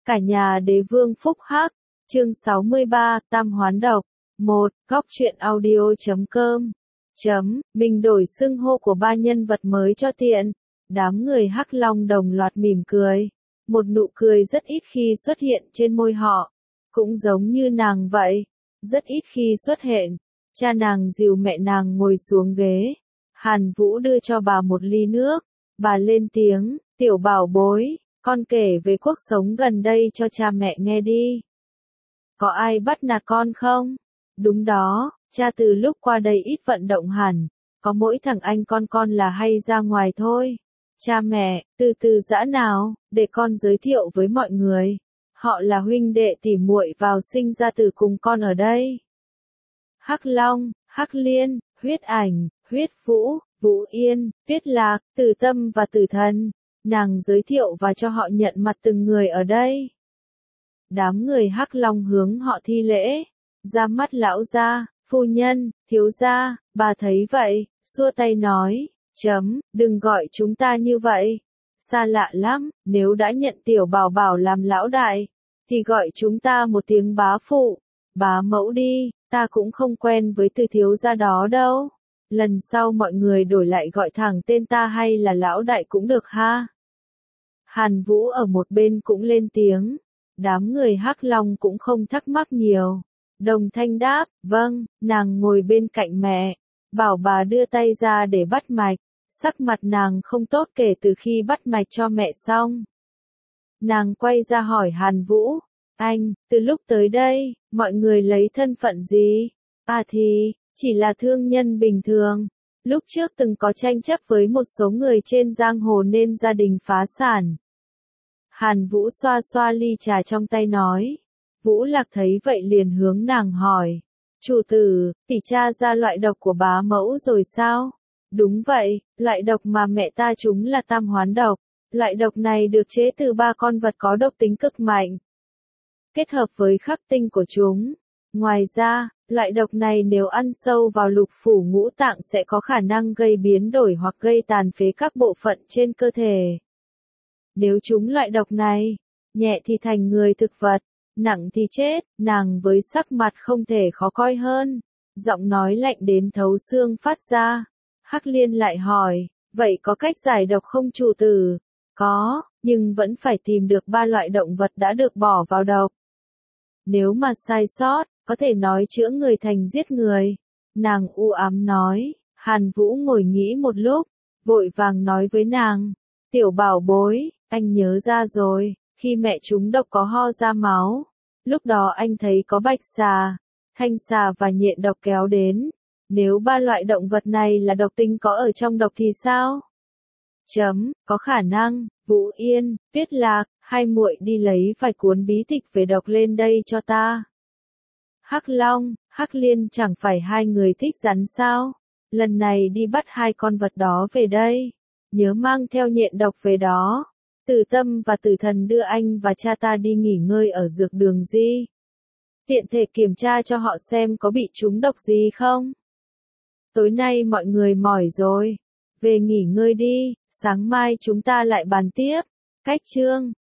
Cả nhà đế vương phúc hắc, chương 63, tam hoán độc. 1. Góc truyện audio.com. Mình đổi xưng hô của ba nhân vật mới cho tiện. Đám người Hắc Long đồng loạt mỉm cười. Một nụ cười rất ít khi xuất hiện trên môi họ. Cũng giống như nàng vậy. Rất ít khi xuất hiện. Cha nàng dìu mẹ nàng ngồi xuống ghế. Hàn Vũ đưa cho bà một ly nước. Bà lên tiếng, tiểu bảo bối, con kể về cuộc sống gần đây cho cha mẹ nghe đi. Có ai bắt nạt con không? Đúng đó, cha từ lúc qua đây ít vận động hẳn, có mỗi thằng anh con là hay ra ngoài thôi. Cha mẹ, từ từ dã nào, để con giới thiệu với mọi người. Họ là huynh đệ tỉ muội vào sinh ra từ cùng con ở đây. Hắc Long, Hắc Liên, Huyết Ảnh, Huyết Vũ, Vũ Yên, Tuyết Lạc, Tử Tâm và Tử Thần. Nàng giới thiệu và cho họ nhận mặt từng người ở đây. Đám người Hắc Long hướng họ thi lễ. Ra mắt lão gia, phu nhân, thiếu gia, bà thấy vậy, xua tay nói, đừng gọi chúng ta như vậy. Xa lạ lắm, nếu đã nhận tiểu bảo bảo làm lão đại, thì gọi chúng ta một tiếng bá phụ, bá mẫu đi, ta cũng không quen với từ thiếu gia đó đâu. Lần sau mọi người đổi lại gọi thẳng tên ta hay là lão đại cũng được ha. Hàn Vũ ở một bên cũng lên tiếng. Đám người Hắc Long cũng không thắc mắc nhiều. Đồng thanh đáp, vâng, nàng ngồi bên cạnh mẹ. Bảo bà đưa tay ra để bắt mạch. Sắc mặt nàng không tốt kể từ khi bắt mạch cho mẹ xong. Nàng quay ra hỏi Hàn Vũ. Anh, từ lúc tới đây, mọi người lấy thân phận gì? Thì, chỉ là thương nhân bình thường. Lúc trước từng có tranh chấp với một số người trên giang hồ nên gia đình phá sản. Hàn Vũ xoa xoa ly trà trong tay nói. Vũ Lạc thấy vậy liền hướng nàng hỏi. Chủ tử, tỷ tra ra loại độc của bá mẫu rồi sao? Đúng vậy, loại độc mà mẹ ta trúng là tam hoán độc. Loại độc này được chế từ 3 con vật có độc tính cực mạnh. Kết hợp với khắc tinh của chúng. Ngoài ra, loại độc này nếu ăn sâu vào lục phủ ngũ tạng sẽ có khả năng gây biến đổi hoặc gây tàn phế các bộ phận trên cơ thể. Nếu trúng loại độc này, nhẹ thì thành người thực vật, nặng thì chết, nàng với sắc mặt không thể khó coi hơn. Giọng nói lạnh đến thấu xương phát ra. Hắc Liên lại hỏi, vậy có cách giải độc không chủ tử? Có, nhưng vẫn phải tìm được 3 loại động vật đã được bỏ vào độc. Nếu mà sai sót, có thể nói chữa người thành giết người. Nàng u ám nói. Hàn Vũ ngồi nghĩ một lúc, vội vàng nói với nàng. Tiểu bảo bối, anh nhớ ra rồi, khi mẹ trúng độc có ho ra máu. Lúc đó anh thấy có bạch xà, thanh xà và nhện độc kéo đến. Nếu 3 loại động vật này là độc tính có ở trong độc thì sao? Có khả năng, Vũ Yên, Tuyết Lạc, hai muội đi lấy vài cuốn bí tịch về độc lên đây cho ta. Hắc Long, Hắc Liên chẳng phải hai người thích rắn sao? Lần này đi bắt 2 con vật đó về đây. Nhớ mang theo nhện độc về đó. Tử Tâm và Tử Thần đưa anh và cha ta đi nghỉ ngơi ở dược đường Di. Tiện thể kiểm tra cho họ xem có bị trúng độc gì không. Tối nay mọi người mỏi rồi. Về nghỉ ngơi đi, sáng mai chúng ta lại bàn tiếp. Cách chương